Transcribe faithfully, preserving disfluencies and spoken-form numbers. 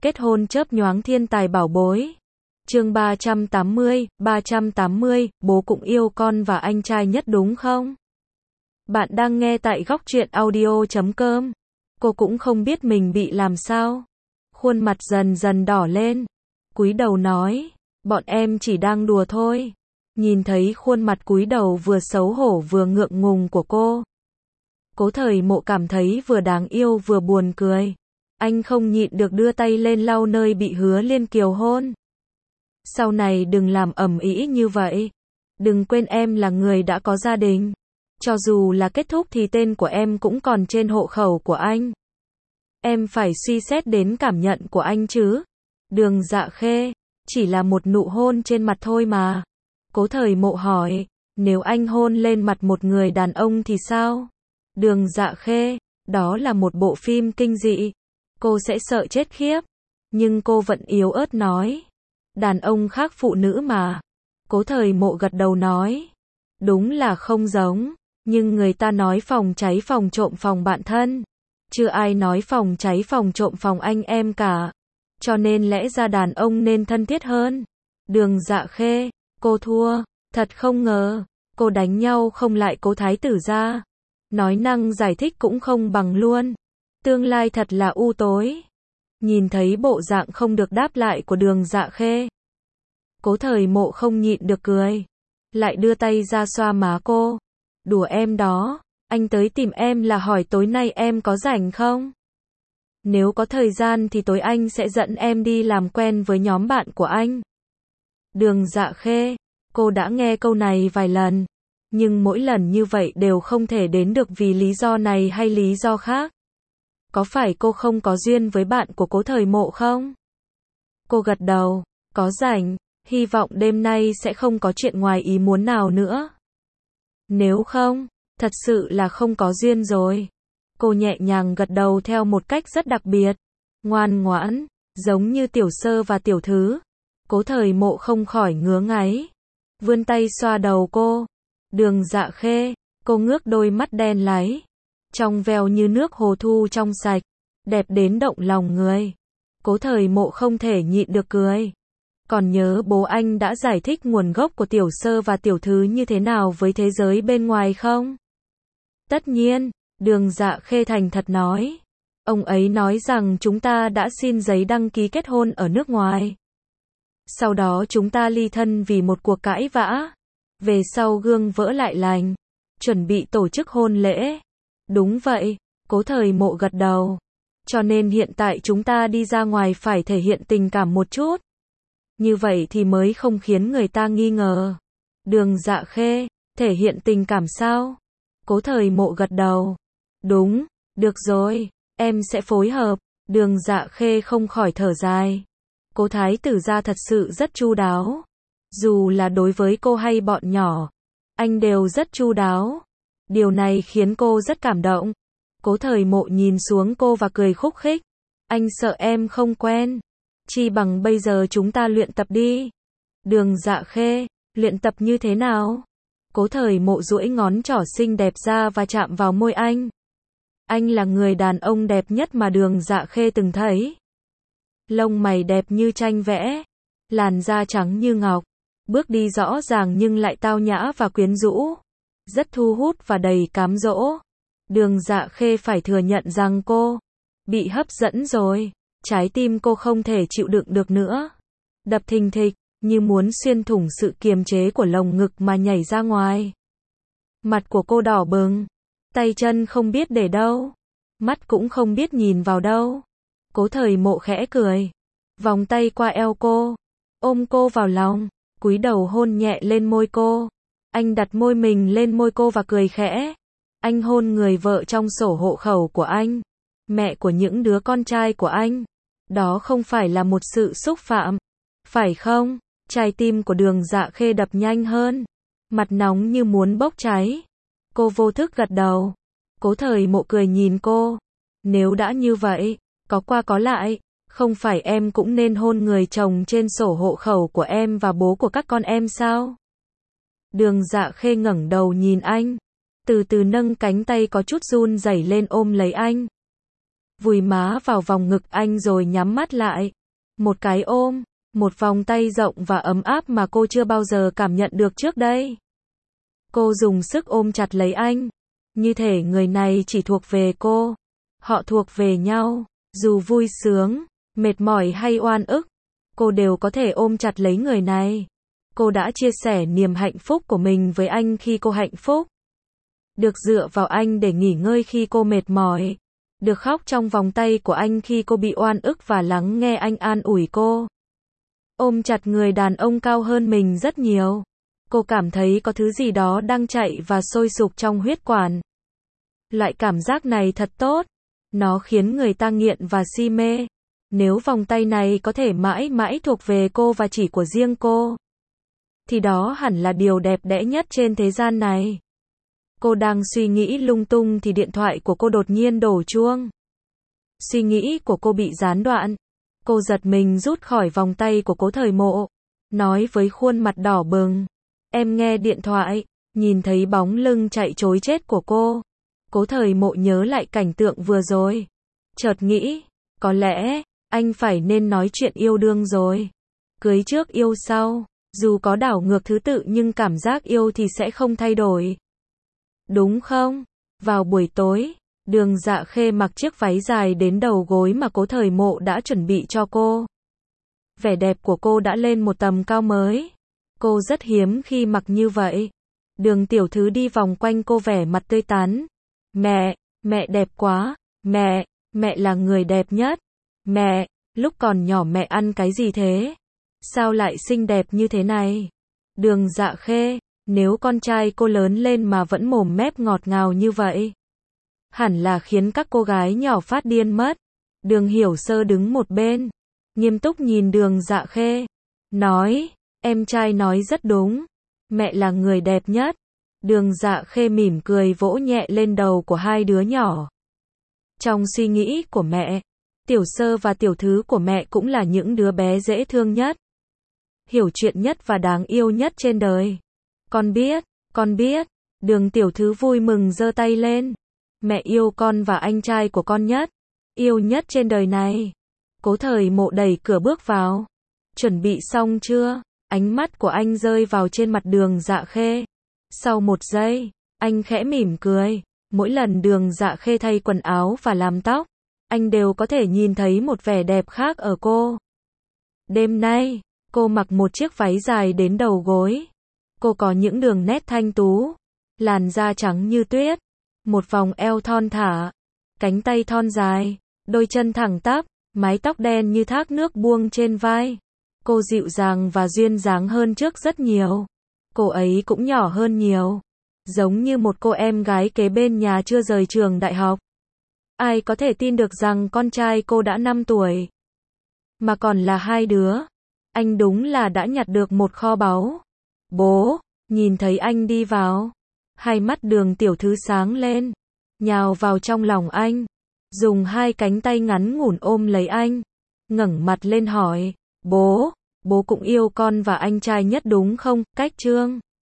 Kết hôn chớp nhoáng thiên tài bảo bối. Chương ba trăm tám mươi, ba trăm tám mươi, bố cũng yêu con và anh trai nhất đúng không? Bạn đang nghe tại góc truyện audio chấm com. Cô cũng không biết mình bị làm sao. Khuôn mặt dần dần đỏ lên. Cúi đầu nói, bọn em chỉ đang đùa thôi. Nhìn thấy khuôn mặt cúi đầu vừa xấu hổ vừa ngượng ngùng của cô. Cố Thời Mộ cảm thấy vừa đáng yêu vừa buồn cười. Anh không nhịn được đưa tay lên lau nơi bị Hứa Liên Kiều hôn. Sau này đừng làm ầm ĩ như vậy. Đừng quên em là người đã có gia đình. Cho dù là kết thúc thì tên của em cũng còn trên hộ khẩu của anh. Em phải suy xét đến cảm nhận của anh chứ. Đường Dạ Khê, chỉ là một nụ hôn trên mặt thôi mà. Cố Thời Mộ hỏi, nếu anh hôn lên mặt một người đàn ông thì sao? Đường Dạ Khê, đó là một bộ phim kinh dị. Cô sẽ sợ chết khiếp. Nhưng cô vẫn yếu ớt nói. Đàn ông khác phụ nữ mà. Cố Thời Mộ gật đầu nói. Đúng là không giống. Nhưng người ta nói phòng cháy phòng trộm phòng bạn thân. Chưa ai nói phòng cháy phòng trộm phòng anh em cả. Cho nên lẽ ra đàn ông nên thân thiết hơn. Đường Dạ Khê, cô thua. Thật không ngờ. Cô đánh nhau không lại Cố thái tử gia. Nói năng giải thích cũng không bằng luôn. Tương lai thật là u tối. Nhìn thấy bộ dạng không được đáp lại của Đường Dạ Khê. Cố Thời Mộ không nhịn được cười. Lại đưa tay ra xoa má cô. Đùa em đó. Anh tới tìm em là hỏi tối nay em có rảnh không? Nếu có thời gian thì tối anh sẽ dẫn em đi làm quen với nhóm bạn của anh. Đường Dạ Khê. Cô đã nghe câu này vài lần. Nhưng mỗi lần như vậy đều không thể đến được vì lý do này hay lý do khác. Có phải cô không có duyên với bạn của Cố Thời Mộ không? Cô gật đầu, có rảnh, hy vọng đêm nay sẽ không có chuyện ngoài ý muốn nào nữa. Nếu không, thật sự là không có duyên rồi. Cô nhẹ nhàng gật đầu theo một cách rất đặc biệt, ngoan ngoãn, giống như tiểu sơ và tiểu thứ. Cố Thời Mộ không khỏi ngứa ngáy, vươn tay xoa đầu cô. Đường Dạ Khê, cô ngước đôi mắt đen láy, trong veo như nước hồ thu trong sạch, đẹp đến động lòng người. Cố Thời Mộ không thể nhịn được cười. Còn nhớ bố anh đã giải thích nguồn gốc của tiểu sơ và tiểu thứ như thế nào với thế giới bên ngoài không? Tất nhiên, Đường Dạ Khê thành thật nói. Ông ấy nói rằng chúng ta đã xin giấy đăng ký kết hôn ở nước ngoài. Sau đó chúng ta ly thân vì một cuộc cãi vã. Về sau gương vỡ lại lành. Chuẩn bị tổ chức hôn lễ. Đúng vậy, Cố Thời Mộ gật đầu. Cho nên hiện tại chúng ta đi ra ngoài phải thể hiện tình cảm một chút. Như vậy thì mới không khiến người ta nghi ngờ. Đường Dạ Khê, thể hiện tình cảm sao? Cố Thời Mộ gật đầu. Đúng, được rồi, em sẽ phối hợp. Đường Dạ Khê không khỏi thở dài. Cố thái tử gia thật sự rất chu đáo. Dù là đối với cô hay bọn nhỏ, anh đều rất chu đáo. Điều này khiến cô rất cảm động. Cố Thời Mộ nhìn xuống cô và cười khúc khích. Anh sợ em không quen. Chi bằng bây giờ chúng ta luyện tập đi. Đường Dạ Khê, luyện tập như thế nào? Cố Thời Mộ duỗi ngón trỏ xinh đẹp ra và chạm vào môi anh. Anh là người đàn ông đẹp nhất mà Đường Dạ Khê từng thấy. Lông mày đẹp như tranh vẽ, làn da trắng như ngọc, bước đi rõ ràng nhưng lại tao nhã và quyến rũ, rất thu hút và đầy cám dỗ. Đường Dạ Khê phải thừa nhận rằng cô bị hấp dẫn rồi, trái tim cô không thể chịu đựng được nữa, đập thình thịch, như muốn xuyên thủng sự kiềm chế của lồng ngực mà nhảy ra ngoài. Mặt của cô đỏ bừng, tay chân không biết để đâu, mắt cũng không biết nhìn vào đâu. Cố Thời Mộ khẽ cười, vòng tay qua eo cô, ôm cô vào lòng, cúi đầu hôn nhẹ lên môi cô. Anh đặt môi mình lên môi cô và cười khẽ. Anh hôn người vợ trong sổ hộ khẩu của anh, mẹ của những đứa con trai của anh. Đó không phải là một sự xúc phạm, phải không? Trái tim của Đường Dạ Khê đập nhanh hơn, mặt nóng như muốn bốc cháy. Cô vô thức gật đầu. Cố Thời Mộ cười nhìn cô. Nếu đã như vậy, có qua có lại, không phải em cũng nên hôn người chồng trên sổ hộ khẩu của em và bố của các con em sao? Đường Dạ Khê ngẩng đầu nhìn anh, từ từ nâng cánh tay có chút run rẩy lên ôm lấy anh. vùi má vào vòng ngực anh rồi nhắm mắt lại. Một cái ôm, một vòng tay rộng và ấm áp mà cô chưa bao giờ cảm nhận được trước đây. Cô dùng sức ôm chặt lấy anh, như thể người này chỉ thuộc về cô. Họ thuộc về nhau, dù vui sướng, mệt mỏi hay oan ức, cô đều có thể ôm chặt lấy người này. Cô đã chia sẻ niềm hạnh phúc của mình với anh khi cô hạnh phúc. Được dựa vào anh để nghỉ ngơi khi cô mệt mỏi. Được khóc trong vòng tay của anh khi cô bị oan ức và lắng nghe anh an ủi cô. Ôm chặt người đàn ông cao hơn mình rất nhiều. Cô cảm thấy có thứ gì đó đang chạy và sôi sục trong huyết quản. Loại cảm giác này thật tốt. Nó khiến người ta nghiện và si mê. Nếu vòng tay này có thể mãi mãi thuộc về cô và chỉ của riêng cô, thì đó hẳn là điều đẹp đẽ nhất trên thế gian này. Cô đang suy nghĩ lung tung thì điện thoại của cô đột nhiên đổ chuông. Suy nghĩ của cô bị gián đoạn. Cô giật mình rút khỏi vòng tay của Cố Thời Mộ, nói với khuôn mặt đỏ bừng. Em nghe điện thoại, nhìn thấy bóng lưng chạy trối chết của cô. Cố Thời Mộ nhớ lại cảnh tượng vừa rồi. Chợt nghĩ, có lẽ, anh phải nên nói chuyện yêu đương rồi. Cưới trước yêu sau, dù có đảo ngược thứ tự nhưng cảm giác yêu thì sẽ không thay đổi. Đúng không? Vào buổi tối, Đường Dạ Khê mặc chiếc váy dài đến đầu gối mà Cố Thời Mộ đã chuẩn bị cho cô. Vẻ đẹp của cô đã lên một tầm cao mới. Cô rất hiếm khi mặc như vậy. Đường tiểu thư đi vòng quanh cô vẻ mặt tươi tắn. Mẹ, mẹ đẹp quá. Mẹ, mẹ là người đẹp nhất. Mẹ, lúc còn nhỏ mẹ ăn cái gì thế? Sao lại xinh đẹp như thế này? Đường Dạ Khê, nếu con trai cô lớn lên mà vẫn mồm mép ngọt ngào như vậy, hẳn là khiến các cô gái nhỏ phát điên mất. Đường Hiểu Sơ đứng một bên, nghiêm túc nhìn Đường Dạ Khê, nói, em trai nói rất đúng, mẹ là người đẹp nhất. Đường Dạ Khê mỉm cười vỗ nhẹ lên đầu của hai đứa nhỏ. Trong suy nghĩ của mẹ, Tiểu Sơ và Tiểu Thứ của mẹ cũng là những đứa bé dễ thương nhất, hiểu chuyện nhất và đáng yêu nhất trên đời. Con biết, con biết. Đường Tiểu Thứ vui mừng giơ tay lên. Mẹ yêu con và anh trai của con nhất, yêu nhất trên đời này. Cố Thời Mộ đẩy cửa bước vào. Chuẩn bị xong chưa? Ánh mắt của anh rơi vào trên mặt Đường Dạ Khê. Sau một giây, anh khẽ mỉm cười. Mỗi lần Đường Dạ Khê thay quần áo và làm tóc, anh đều có thể nhìn thấy một vẻ đẹp khác ở cô. Đêm nay, cô mặc một chiếc váy dài đến đầu gối. Cô có những đường nét thanh tú, làn da trắng như tuyết, một vòng eo thon thả, cánh tay thon dài, đôi chân thẳng tắp, mái tóc đen như thác nước buông trên vai. Cô dịu dàng và duyên dáng hơn trước rất nhiều. Cô ấy cũng nhỏ hơn nhiều, giống như một cô em gái kế bên nhà chưa rời trường đại học. Ai có thể tin được rằng con trai cô đã năm tuổi, mà còn là hai đứa. Anh đúng là đã nhặt được một kho báu. Bố, nhìn thấy anh đi vào, hai mắt Đường Tiểu Thứ sáng lên, nhào vào trong lòng anh, dùng hai cánh tay ngắn ngủn ôm lấy anh, ngẩng mặt lên hỏi, bố, bố cũng yêu con và anh trai nhất đúng không? Cách Trương